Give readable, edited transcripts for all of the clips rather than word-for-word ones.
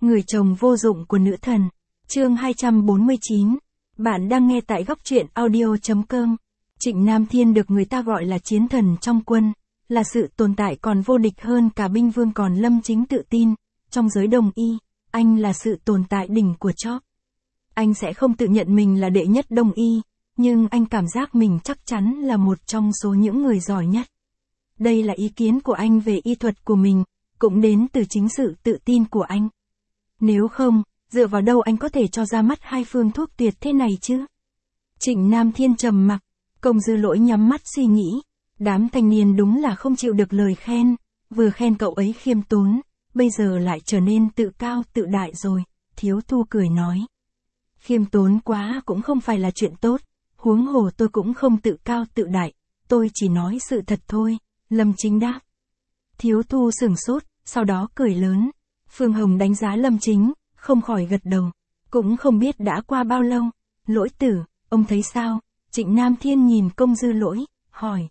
Người chồng vô dụng của nữ thần. Chương 249. Bạn đang nghe tại góc truyện audio.com. Trịnh Nam Thiên được người ta gọi là chiến thần trong quân, là sự tồn tại còn vô địch hơn cả binh vương, còn Lâm Chính tự tin, trong giới đồng y, anh là sự tồn tại đỉnh của chóp. Anh sẽ không tự nhận mình là đệ nhất đồng y, nhưng anh cảm giác mình chắc chắn là một trong số những người giỏi nhất. Đây là ý kiến của anh về y thuật của mình, cũng đến từ chính sự tự tin của anh. Nếu không, dựa vào đâu anh có thể cho ra mắt hai phương thuốc tuyệt thế này chứ? Trịnh Nam Thiên trầm mặc, Công Dư Lỗi nhắm mắt suy nghĩ. Đám thanh niên đúng là không chịu được lời khen, vừa khen cậu ấy khiêm tốn, bây giờ lại trở nên tự cao tự đại rồi. Thiếu Thu cười nói. Khiêm tốn quá cũng không phải là chuyện tốt, huống hồ tôi cũng không tự cao tự đại, tôi chỉ nói sự thật thôi, Lâm Chính đáp. Thiếu Thu sửng sốt, sau đó cười lớn. Phương Hồng đánh giá Lâm Chính, không khỏi gật đầu. Cũng không biết đã qua bao lâu. Lỗi tử, ông thấy sao? Trịnh Nam Thiên nhìn Công Dư Lỗi, hỏi.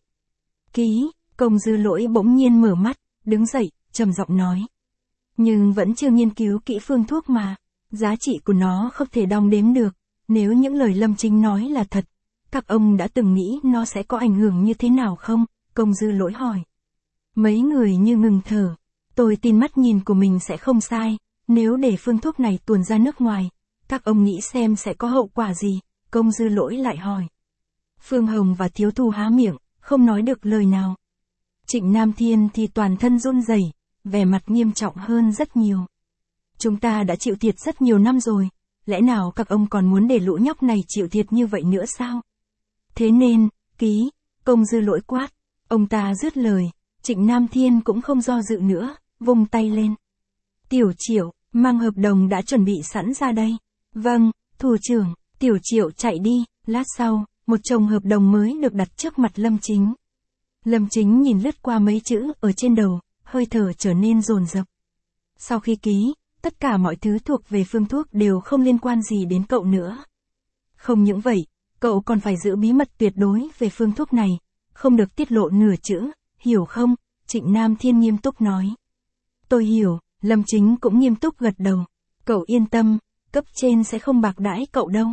Ký, Công Dư Lỗi bỗng nhiên mở mắt, đứng dậy, trầm giọng nói. Nhưng vẫn chưa nghiên cứu kỹ phương thuốc mà. Giá trị của nó không thể đong đếm được. Nếu những lời Lâm Chính nói là thật, các ông đã từng nghĩ nó sẽ có ảnh hưởng như thế nào không? Công Dư Lỗi hỏi. Mấy người như ngừng thở. Tôi tin mắt nhìn của mình sẽ không sai, nếu để phương thuốc này tuồn ra nước ngoài, các ông nghĩ xem sẽ có hậu quả gì? Công Dư Lỗi lại hỏi. Phương Hồng và Thiếu Thu há miệng, không nói được lời nào. Trịnh Nam Thiên thì toàn thân run rẩy, vẻ mặt nghiêm trọng hơn rất nhiều. Chúng ta đã chịu thiệt rất nhiều năm rồi, lẽ nào các ông còn muốn để lũ nhóc này chịu thiệt như vậy nữa sao? Thế nên, ký, Công Dư Lỗi quát, ông ta dứt lời, Trịnh Nam Thiên cũng không do dự nữa, vung tay lên. Tiểu Triệu, mang hợp đồng đã chuẩn bị sẵn ra đây. Vâng, thủ trưởng. Tiểu Triệu chạy đi. Lát sau, một chồng hợp đồng mới được đặt trước mặt Lâm Chính. Lâm Chính nhìn lướt qua mấy chữ ở trên đầu, hơi thở trở nên dồn dập. Sau khi ký, tất cả mọi thứ thuộc về phương thuốc đều không liên quan gì đến cậu nữa. Không những vậy, cậu còn phải giữ bí mật tuyệt đối về phương thuốc này, không được tiết lộ nửa chữ, hiểu không? Trịnh Nam Thiên nghiêm túc nói. Tôi hiểu. Lâm Chính cũng nghiêm túc gật đầu. Cậu yên tâm, cấp trên sẽ không bạc đãi cậu đâu.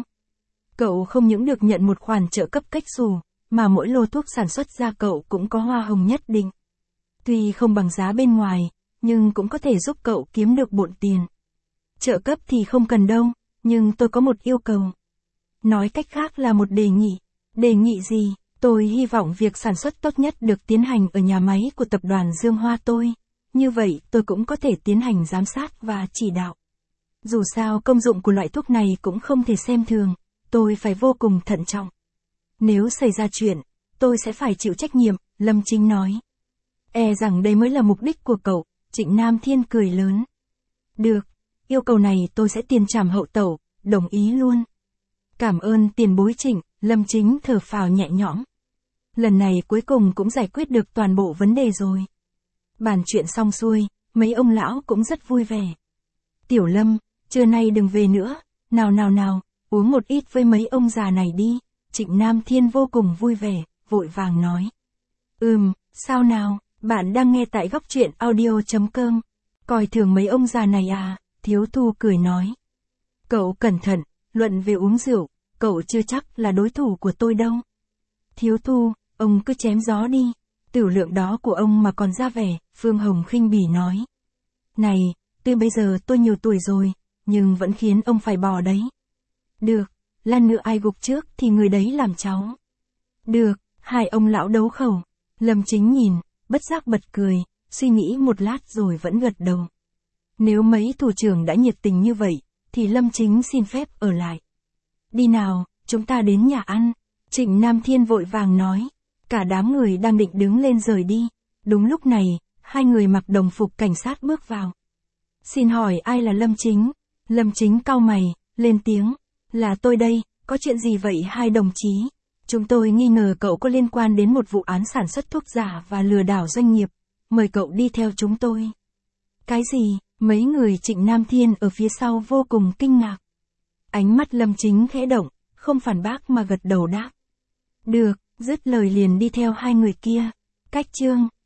Cậu không những được nhận một khoản trợ cấp cách xù, mà mỗi lô thuốc sản xuất ra cậu cũng có hoa hồng nhất định. Tuy không bằng giá bên ngoài, nhưng cũng có thể giúp cậu kiếm được bộn tiền. Trợ cấp thì không cần đâu, nhưng tôi có một yêu cầu. Nói cách khác là một đề nghị. Đề nghị gì? Tôi hy vọng việc sản xuất tốt nhất được tiến hành ở nhà máy của tập đoàn Dương Hoa tôi. Như vậy tôi cũng có thể tiến hành giám sát và chỉ đạo. Dù sao công dụng của loại thuốc này cũng không thể xem thường, tôi phải vô cùng thận trọng. Nếu xảy ra chuyện, tôi sẽ phải chịu trách nhiệm, Lâm Chính nói. E rằng đây mới là mục đích của cậu, Trịnh Nam Thiên cười lớn. Được, yêu cầu này tôi sẽ tiền trảm hậu tẩu, đồng ý luôn. Cảm ơn tiền bối Trịnh, Lâm Chính thở phào nhẹ nhõm. Lần này cuối cùng cũng giải quyết được toàn bộ vấn đề rồi. Bàn chuyện xong xuôi, mấy ông lão cũng rất vui vẻ. Tiểu Lâm, trưa nay đừng về nữa, nào, uống một ít với mấy ông già này đi. Trịnh Nam Thiên vô cùng vui vẻ, vội vàng nói. Sao nào, bạn đang nghe tại góc truyện audio.com. Coi thường mấy ông già này à? Thiếu Thu cười nói. Cậu cẩn thận, luận về uống rượu, cậu chưa chắc là đối thủ của tôi đâu. Thiếu Thu, ông cứ chém gió đi. Tiểu lượng đó của ông mà còn ra vẻ, Phương Hồng khinh bỉ nói. Này, tuy bây giờ tôi nhiều tuổi rồi, nhưng vẫn khiến ông phải bò đấy. Được, lát nữa ai gục trước thì người đấy làm cháu. Được, hai ông lão đấu khẩu. Lâm Chính nhìn, bất giác bật cười, suy nghĩ một lát rồi vẫn gật đầu. Nếu mấy thủ trưởng đã nhiệt tình như vậy, thì Lâm Chính xin phép ở lại. Đi nào, chúng ta đến nhà ăn. Trịnh Nam Thiên vội vàng nói. Cả đám người đang định đứng lên rời đi. Đúng lúc này, hai người mặc đồng phục cảnh sát bước vào. Xin hỏi ai là Lâm Chính? Lâm Chính cau mày, lên tiếng. Là tôi đây, có chuyện gì vậy hai đồng chí? Chúng tôi nghi ngờ cậu có liên quan đến một vụ án sản xuất thuốc giả và lừa đảo doanh nghiệp. Mời cậu đi theo chúng tôi. Cái gì? Mấy người Trịnh Nam Thiên ở phía sau vô cùng kinh ngạc. Ánh mắt Lâm Chính khẽ động, không phản bác mà gật đầu đáp. Được. Dứt lời liền đi theo hai người kia. Cách chương